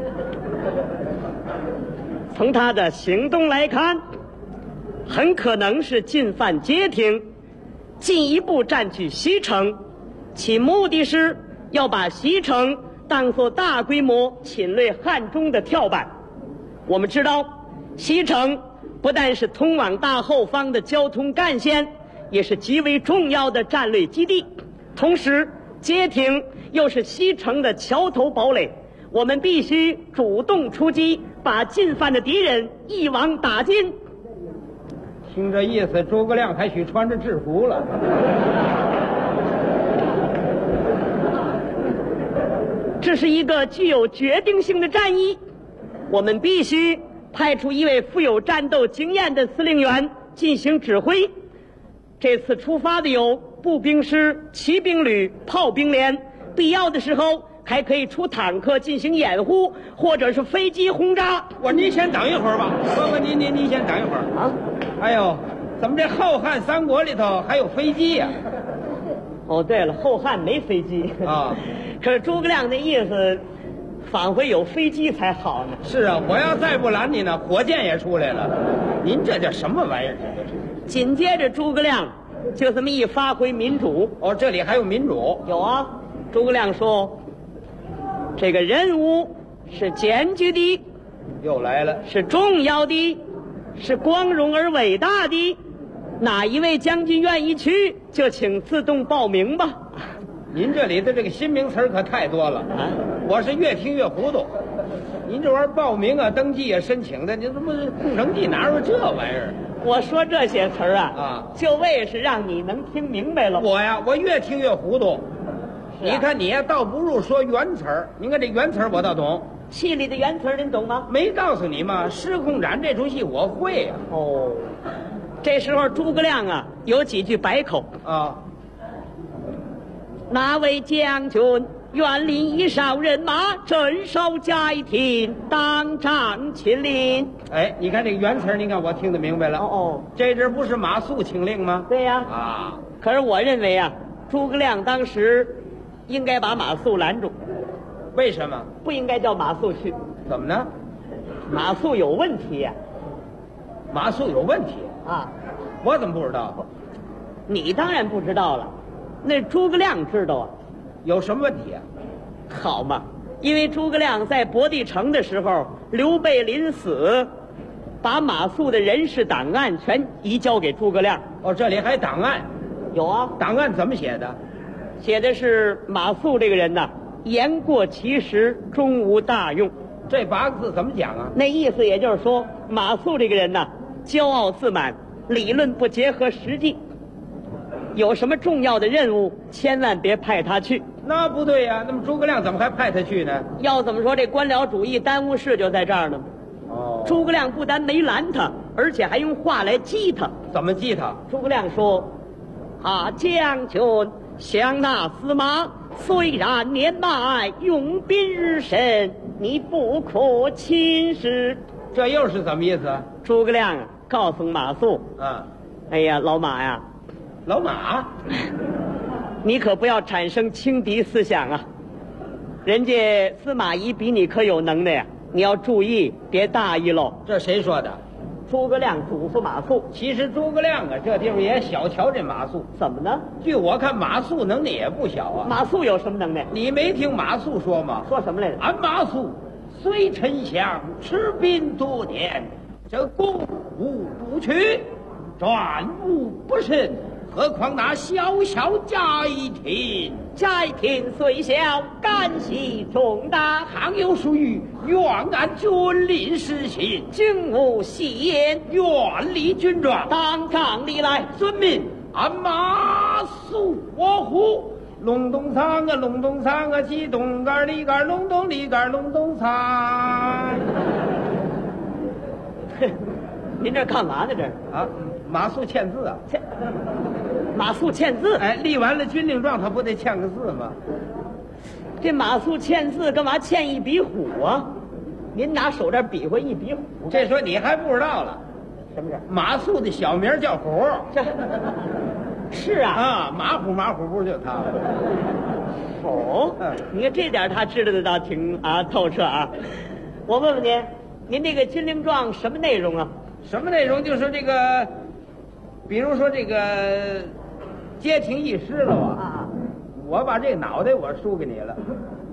从他的行动来看，很可能是进犯街亭，进一步占据西城，其目的是要把西城当做大规模侵略汉中的跳板。我们知道，西城不但是通往大后方的交通干线，也是极为重要的战略基地。同时，街亭又是西城的桥头堡垒，我们必须主动出击，把进犯的敌人一网打尽。 听这意思，诸葛亮还许穿着制服了。 这是一个具有决定性的战役，我们必须派出一位富有战斗经验的司令员进行指挥。这次出发的有步兵师、骑兵旅、炮兵连，必要的时候还可以出坦克进行掩护，或者是飞机轰炸。 您先等一会儿吧，您先等一会儿啊。哎呦，怎么这后汉三国里头还有飞机呀？ 哦，对了，后汉没飞机啊。 可是诸葛亮那意思，仿佛有飞机才好呢。 是啊，我要再不拦你呢，火箭也出来了。您这叫什么玩意儿？ 紧接着诸葛亮就这么一发挥民主。 哦，这里还有民主？ 有啊。诸葛亮说，这个任务是艰巨的， 又来了， 是重要的，是光荣而伟大的。哪一位将军愿意去，就请自动报名吧。 您这里的这个新名词可太多了啊！我是越听越糊涂。您这玩意儿报名啊、登记啊、申请的，您怎么空城计哪有这玩意儿？ 我说这些词儿啊，就为是让你能听明白了。 我越听越糊涂。你看你呀，倒不如说原词儿。您看这原词儿我倒懂。 戏里的原词儿您懂吗？ 没告诉你吗？失控斩这出戏我会啊。 哦，这时候诸葛亮啊有几句百口啊。 哪位将军愿领一哨人马镇守街亭，当场亲临？ 哎，你看这个原词儿，您看我听得明白了。 哦， 这阵不是马谡请令吗？ 对呀。 啊， 可是我认为啊，诸葛亮当时应该把马谡拦住。 为什么？ 不应该叫马谡去。 怎么呢？ 马谡有问题呀。 马谡有问题啊？ 我怎么不知道？ 你当然不知道了。那诸葛亮知道啊。 有什么问题啊？ 好嘛，因为诸葛亮在博地城的时候，刘备临死，把马谡的人事档案全移交给诸葛亮。 哦，这里还档案？ 有啊。 档案怎么写的？ 写的是马谡这个人呐，言过其实，终无大用。 这8个字怎么讲啊？ 那意思也就是说，马谡这个人呐，骄傲自满，理论不结合实际。有什么重要的任务，千万别派他去。 那不对呀，那么诸葛亮怎么还派他去呢？ 要怎么说，这官僚主义耽误事就在这儿呢。 哦， 诸葛亮不但没拦他，而且还用话来激他。 怎么激他？ 诸葛亮说：“啊，将军，想那司马虽然年迈，用兵日深，你不可轻视。” 这又是怎么意思？ 诸葛亮啊，告诉马谡：“哎呀，老马呀。” 老马， 你可不要产生轻敌思想啊！人家司马懿比你可有能耐呀，你要注意，别大意喽。 这谁说的？ 诸葛亮嘱咐马谡。 其实诸葛亮啊，这地方也小瞧这马谡。 怎么呢？ 据我看，马谡能耐也不小啊。 马谡有什么能耐？ 你没听马谡说吗？ 说什么来着？ 俺马谡虽丞相，持兵多年，这攻无不取，战无不胜。何况那小小街亭， 街亭虽小，干系重大， 倘有属于愿按军令实行， 军无戏言， 愿立军状， 当场立来， 遵命。俺马谡我呼。隆咚锵啊，隆咚锵啊，鸡咚杆里杆，隆咚里杆，隆咚锵。 您这干嘛呢？这啊，马谡签字啊， 马谡签字。 哎，立完了军令状，他不得签个字吗？ 这马谡签字干嘛签一笔虎啊？您拿手这比划一笔虎， 这说你还不知道了。 什么事？ 马谡的小名叫虎。 这是啊。 啊，马虎马虎不就他？ 哦，你看这点他知道的倒挺透彻啊。我问问您，您这个军令状什么内容啊？ 什么内容？就是这个，比如说这个街亭一失了啊，我把这个脑袋我输给你了，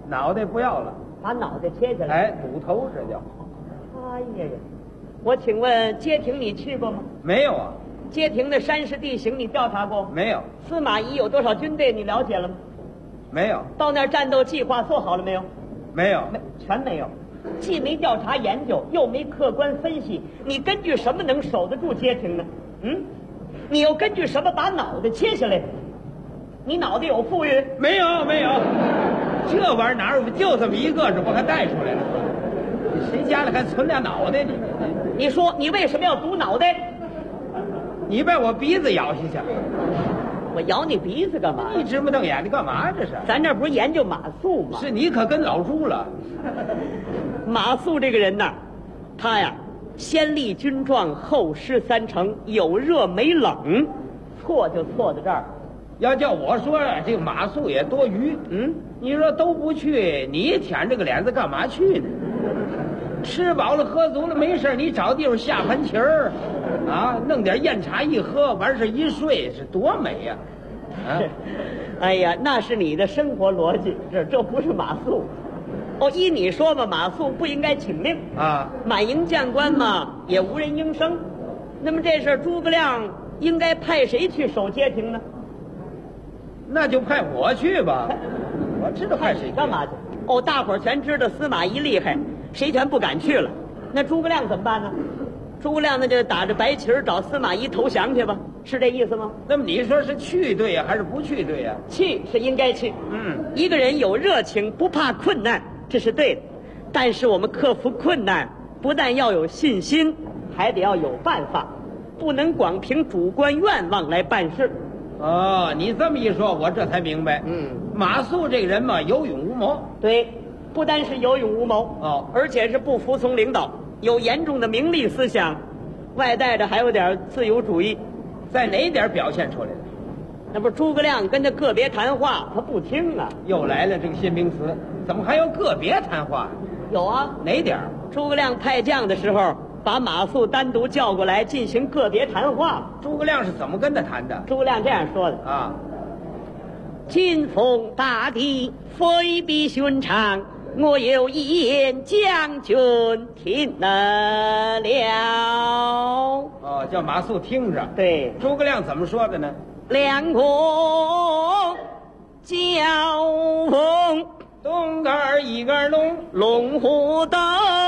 脑袋不要了， 把脑袋切下来。 哎，堵头这叫。 哎呀呀，我请问街亭你去过吗？ 没有啊。 街亭的山势地形你调查过？ 没有。 司马懿有多少军队你了解了吗？ 没有。 到那儿战斗计划做好了没有？ 没有。 全没有。既没调查研究，又没客观分析，你根据什么能守得住街亭呢？你又根据什么把脑袋切下来？你脑袋有富裕？ 没有，没有。这玩意儿哪有？就这么一个，这不还带出来了？谁家里还存俩脑袋？ 你说你为什么要堵脑袋？ 你把我鼻子咬下去。 我咬你鼻子干嘛？ 一直不瞪眼，你干嘛这是？ 咱这不是研究马谡吗？ 是你可跟老朱了。 马谡这个人呐，他呀，先立军状，后失三成，有热没冷，错就错在这儿。 要叫我说这个马谡也多余。你说都不去，你舔这个脸子干嘛去呢？吃饱了喝足了没事，你找地方下盘棋儿，啊，弄点酽茶一喝，完事一睡，是多美呀！ 哎呀，那是你的生活逻辑，这不是马谡。哦，依你说嘛，马谡不应该请令啊， 满营将官嘛也无人应声。那么这事诸葛亮应该派谁去守街亭呢？ 那就派我去吧。我知道派谁干嘛去？哦，大伙儿全知道司马懿厉害，谁全不敢去了。那诸葛亮怎么办呢？诸葛亮那就打着白旗找司马懿投降去吧，是这意思吗？ 那么你说是去对呀，还是不去对呀？ 去是应该去。一个人有热情，不怕困难，这是对的。但是我们克服困难，不但要有信心，还得要有办法，不能光凭主观愿望来办事。 哦，你这么一说，我这才明白。马谡这个人嘛，有勇无谋。 对，不单是有勇无谋，而且是不服从领导，有严重的名利思想，外带着还有点自由主义。 在哪点表现出来的？ 那不诸葛亮跟他个别谈话，他不听啊。 又来了这个新名词，怎么还有个别谈话？ 有啊。 哪点？ 诸葛亮派将的时候，把马谡单独叫过来进行个别谈话。 诸葛亮是怎么跟他谈的？ 诸葛亮这样说的啊： 今逢大敌，非比寻常，我有一言，将军听了。 哦，叫马谡听着。 对， 诸葛亮怎么说的呢？ 两国交锋， 东杆一杆龙， 龙虎斗。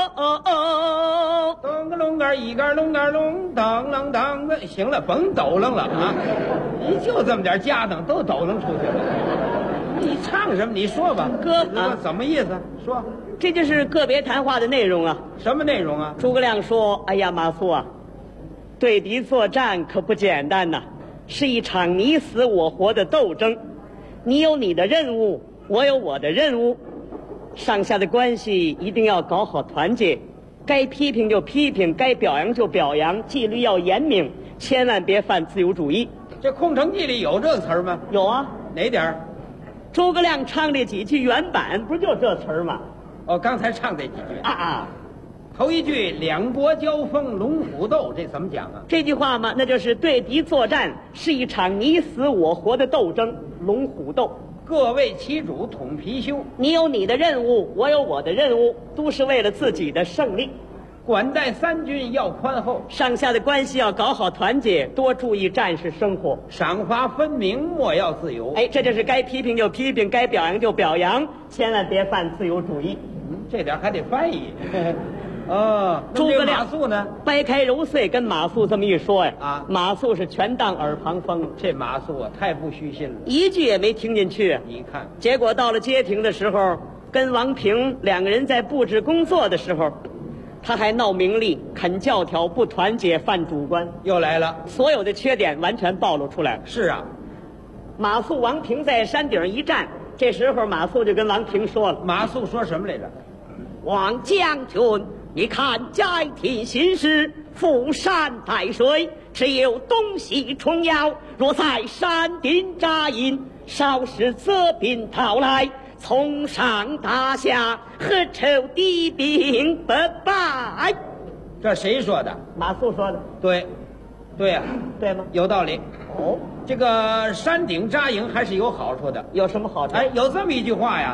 东个龙杆一杆龙杆龙，当啷当的。行了，甭抖楞了啊！你就这么点家当，都抖楞出去了。你唱什么？你说吧， 哥怎么意思？说， 这就是个别谈话的内容啊。 什么内容啊？ 诸葛亮说：“哎呀，马谡啊，对敌作战可不简单呐，是一场你死我活的斗争。你有你的任务，我有我的任务，上下的关系一定要搞好团结。该批评就批评，该表扬就表扬，纪律要严明，千万别犯自由主义。” 这《空城计》里有这个词儿吗？ 有啊。 哪点儿？ 诸葛亮唱这几句原版不就这词儿吗？ 哦，刚才唱这几句啊。 头一句两国交锋，龙虎斗，这怎么讲啊？ 这句话嘛，那就是对敌作战是一场你死我活的斗争，龙虎斗。 各为其主，统貔貅。 你有你的任务，我有我的任务，都是为了自己的胜利。 管待三军要宽厚， 上下的关系要搞好团结，多注意战士生活， 赏罚分明，莫要自由。 哎，这就是该批评就批评，该表扬就表扬，千万别犯自由主义。 这点还得翻译。 诸葛亮马谡呢， 掰开揉碎跟马谡这么一说呀，马谡是全当耳旁风。 这马谡啊，太不虚心了， 一句也没听进去。 你看， 结果到了街亭的时候，跟王平两个人在布置工作的时候，他还闹名利，肯教条，不团结，犯主观， 又来了， 所有的缺点完全暴露出来了。 是啊， 马谡、王平在山顶一站，这时候马谡就跟王平说了。 马谡说什么来着？ 王将军，你看寨亭新时，覆山带水，只有东西重要。若在山顶扎营，稍时责兵讨来，从上打下，何愁敌兵不败？ 这谁说的？ 马谡说的。 对，对呀， 对吗？ 有道理。 哦， 这个山顶扎营还是有好处的。 有什么好处？ 哎，有这么一句话呀，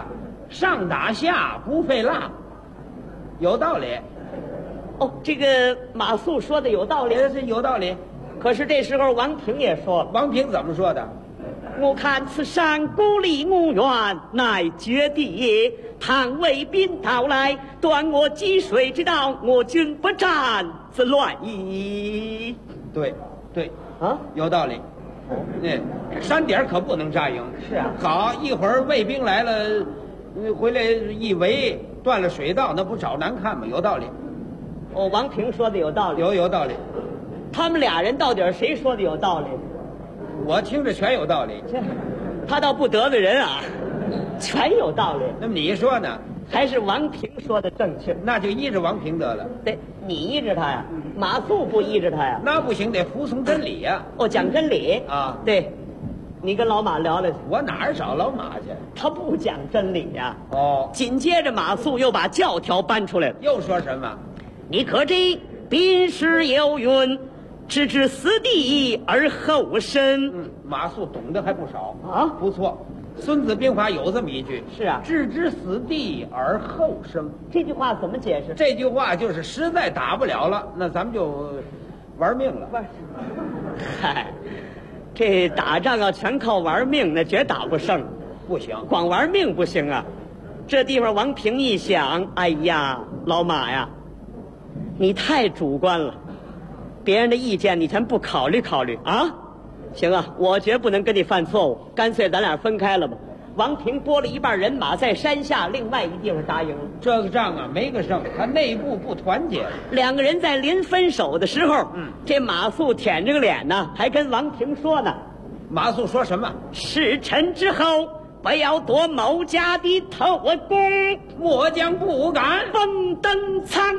上打下不费蜡，有道理。 哦，这个马谡说的有道理， 是有道理。 可是这时候王平也说了， 王平怎么说的？ 我看此山孤立无援，乃绝地。倘魏兵到来，断我击水之道，我军不战，则乱矣。 对， 啊， 有道理。那山点可不能扎营。 是啊。 好，一会儿卫兵来了，回来一围，断了水道，那不找难看吗？有道理。 哦，王平说的有道理。 有道理。 他们俩人到底谁说的有道理？ 我听着全有道理。 他倒不得罪人啊，全有道理。 那么你说呢？ 还是王平说的正确？ 那就依着王平得了。 对，你依着他呀，马谡不依着他呀。 那不行，得服从真理呀。 哦，讲真理啊。 对，你跟老马聊聊去。 我哪儿找老马去？ 他不讲真理呀。 哦。 紧接着马谡又把教条搬出来了。 又说什么？ 你可知兵师有云，置之死地而后生。 马谡懂得还不少啊， 不错。孙子兵法有这么一句， 是啊， 置之死地而后生。 这句话怎么解释？ 这句话就是实在打不了了，那咱们就玩命了。 嗨，这打仗要全靠玩命，那绝打不胜。 不行， 光玩命不行啊。这地方王平一想，哎呀，老马呀，你太主观了，别人的意见你全不考虑考虑啊。行啊，我绝不能跟你犯错误，干脆咱俩分开了吧。王平拨了一半人马在山下另外一地方扎营了。 这个仗啊没个胜，他内部不团结。 两个人在临分手的时候，这马谡舔着个脸呢，还跟王平说呢。 马谡说什么？ 事成之后，不要夺某家的头功， 我将不敢分登苍。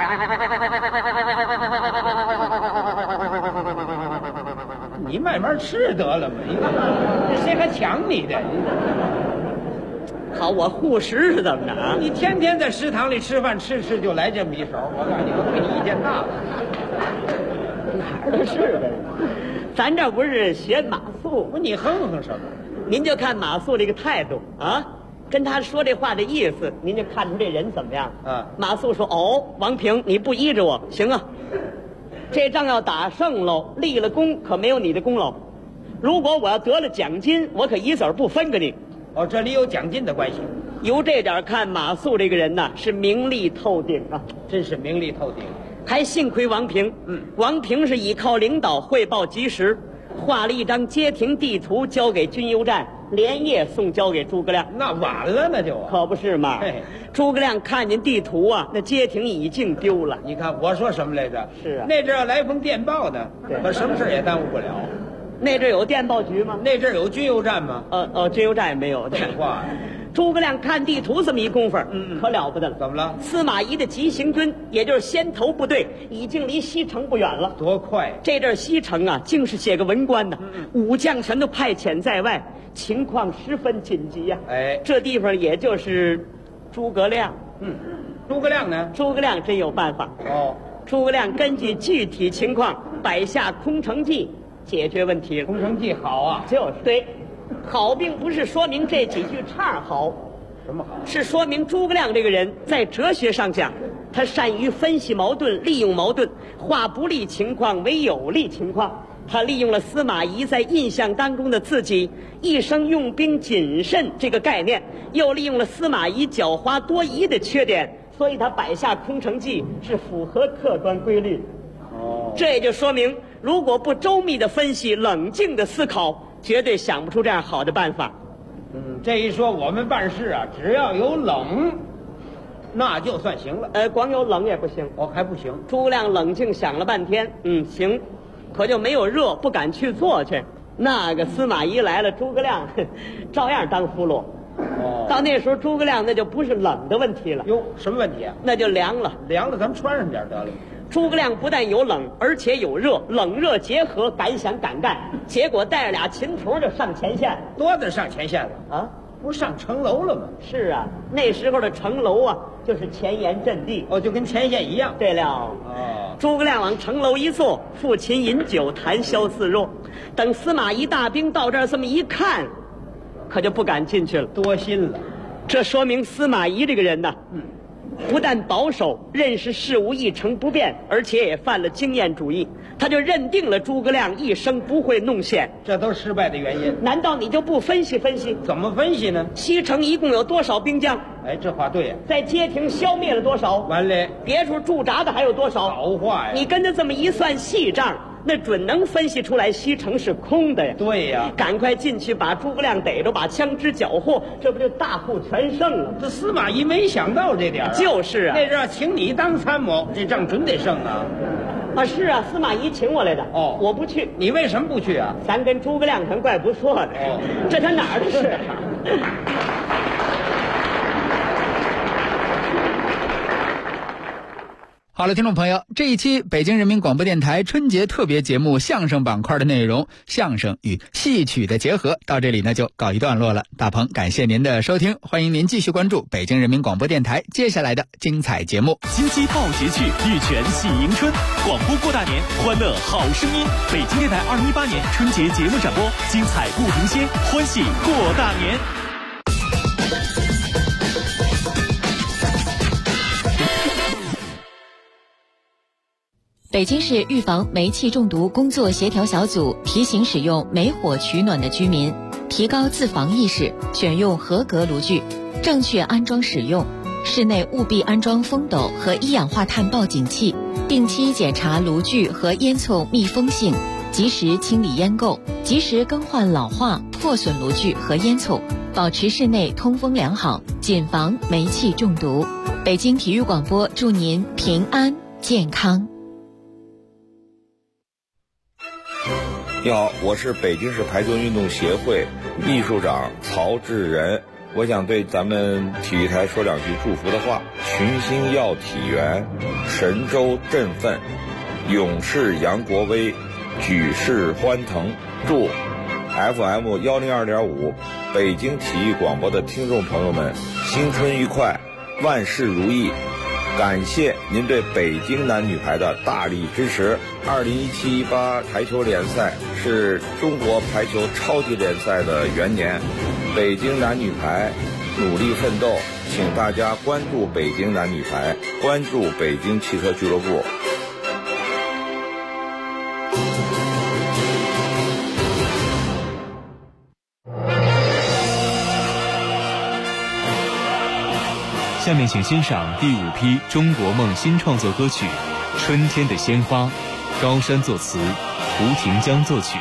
你慢慢吃得了嘛，谁还抢你的？ 好，我护食是怎么着啊？ 你天天在食堂里吃饭，吃就来这么一手，我告诉你，我对你意见大了。 哪儿的事的？咱这不是学马谡， 不，你哼哼什么？ 您就看马谡这个态度啊，跟他说这话的意思，您就看出这人怎么样。马谡说：“哦，王平，你不依着我，行啊。这仗要打胜喽，立了功，可没有你的功劳。如果我要得了奖金，我可一子儿不分给你。” 哦，这里有奖金的关系。 由这点看，马谡这个人呐，是名利透顶啊， 真是名利透顶。 还幸亏王平，王平是依靠领导汇报及时，画了一张街亭地图交给军邮站，连夜送交给诸葛亮。 那晚了，那就可不是嘛。诸葛亮看见地图啊，那街亭已经丢了。 你看我说什么来着？ 是啊， 那阵儿来封电报呢，可什么事也耽误不了。 那阵有电报局吗？ 那阵有军邮站吗？ 军邮站也没有。 废话。 诸葛亮看地图这么一功夫，可了不得了。 怎么了？ 司马懿的急行军，也就是先头部队，已经离西城不远了。 多快！ 这阵西城啊，竟是写个文官呢，武将全都派遣在外，情况十分紧急呀。这地方也就是诸葛亮。 诸葛亮呢？ 诸葛亮真有办法。诸葛亮根据具体情况摆下空城计，解决问题了。 空城计好啊， 就是对。好，并不是说明这几句唱好， 什么好？ 是说明诸葛亮这个人在哲学上讲，他善于分析矛盾，利用矛盾，化不利情况为有利情况。他利用了司马懿在印象当中的自己一生用兵谨慎这个概念，又利用了司马懿狡猾多疑的缺点，所以他摆下空城计是符合客观规律。这也就说明，如果不周密的分析，冷静的思考，绝对想不出这样好的办法。 这一说我们办事啊，只要有冷，那就算行了。 光有冷也不行。 还不行。 诸葛亮冷静想了半天，行，可就没有热，不敢去做去。那个司马懿来了，诸葛亮照样当俘虏。到那时候诸葛亮那就不是冷的问题了。 哟，什么问题啊？ 那就凉了。 凉了，咱们穿上点得了。 诸葛亮不但有冷，而且有热，冷热结合，敢想敢干，结果带着俩秦图就上前线。 多的上前线了啊？ 不是上城楼了吗？ 是啊，那时候的城楼啊，就是前沿阵地。 就跟前线一样。 对了。诸葛亮往城楼一坐，抚琴饮酒，谈笑自若。等司马懿大兵到这儿这么一看，可就不敢进去了。 多心了。 这说明司马懿这个人呢，不但保守，认识事物一成不变，而且也犯了经验主义。他就认定了诸葛亮一生不会弄险， 这都是失败的原因。 难道你就不分析分析？ 怎么分析呢？ 西城一共有多少兵将？ 哎，这话对呀。 在街亭消灭了多少？ 完了。 别处驻扎的还有多少？ 好话呀！ 你跟着这么一算细账，那准能分析出来西城是空的呀。 对呀。 赶快进去把诸葛亮逮着，把枪支缴获，这不就大获全胜了？ 这司马懿没想到这点就是啊。 那阵请你当参谋，这仗准得胜啊。 啊，是啊，司马懿请我来的。 哦， 我不去。 你为什么不去啊？ 咱跟诸葛亮可怪不错的。 哦， 这他哪儿的事？ 好了，听众朋友，这一期北京人民广播电台春节特别节目相声板块的内容，相声与戏曲的结合，到这里呢就告一段落了。大鹏感谢您的收听，欢迎您继续关注北京人民广播电台接下来的精彩节目。 金鸡报捷去，玉泉喜迎春，广播过大年，欢乐好声音。北京电台2018年春节节目展播，精彩不停歇，欢喜过大年。 北京市预防煤气中毒工作协调小组提醒使用煤火取暖的居民提高自防意识，选用合格炉具，正确安装使用。室内务必安装风斗和一氧化碳报警器，定期检查炉具和烟囱密封性，及时清理烟垢，及时更换老化破损炉具和烟囱，保持室内通风良好，谨防煤气中毒。北京体育广播祝您平安健康。 你好，我是北京市排球运动协会秘书长曹志仁，我想对咱们体育台说两句祝福的话：群星耀体圆，神州振奋，勇士扬国威，举世欢腾。祝 FM 102.5北京体育广播的听众朋友们新春愉快，万事如意。感谢您对北京男女排的大力支持。2017-18排球联赛是中国排球超级联赛的元年，北京男女排努力奋斗，请大家关注北京男女排，关注北京汽车俱乐部。 下面请欣赏第5批中国梦新创作歌曲《春天的鲜花》，高山作词，胡廷江作曲。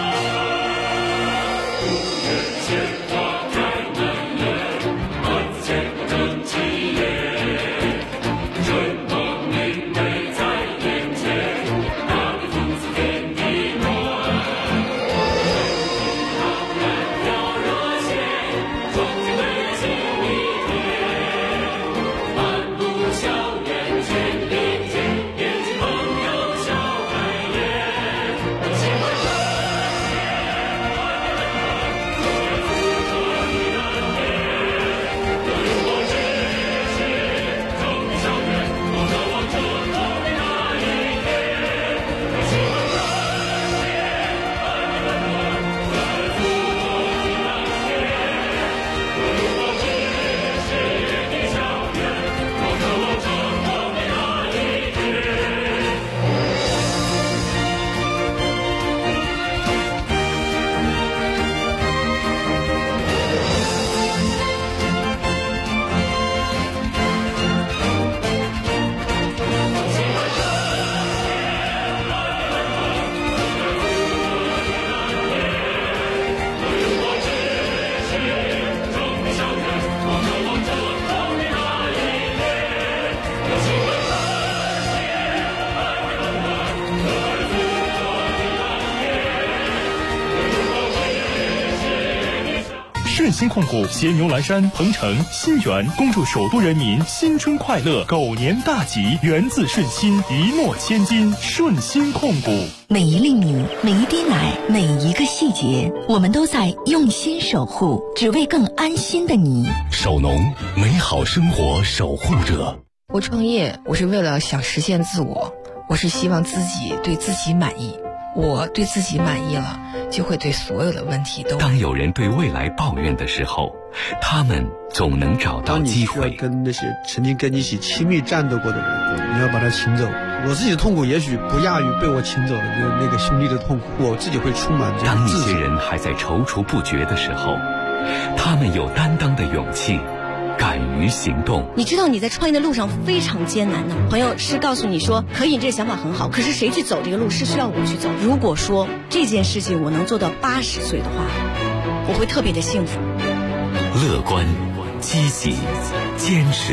顺鑫控股携牛栏山、鹏城、新源恭祝首都人民新春快乐，狗年大吉，源自顺鑫，一诺千金。顺鑫控股， 每一粒米，每一滴奶，每一个细节，我们都在用心守护，只为更安心的你。 首农，美好生活守护者。 我创业，我是为了想实现自我，我是希望自己对自己满意。 我对自己满意了，就会对所有的问题都。 当有人对未来抱怨的时候，他们总能找到机会。 当你需要跟那些曾经跟你一起亲密战斗过的人，你要把他请走。我自己的痛苦也许不亚于被我请走的那个兄弟的痛苦，我自己会充满这当种自信。 一些人还在踌躇不决的时候，他们有担当的勇气，敢于行动。 你知道你在创业的路上非常艰难的，朋友是告诉你说可以，这个想法很好，可是谁去走这个路是需要我去走。如果说这件事情我能做到80岁的话，我会特别的幸福。 乐观、积极、坚持。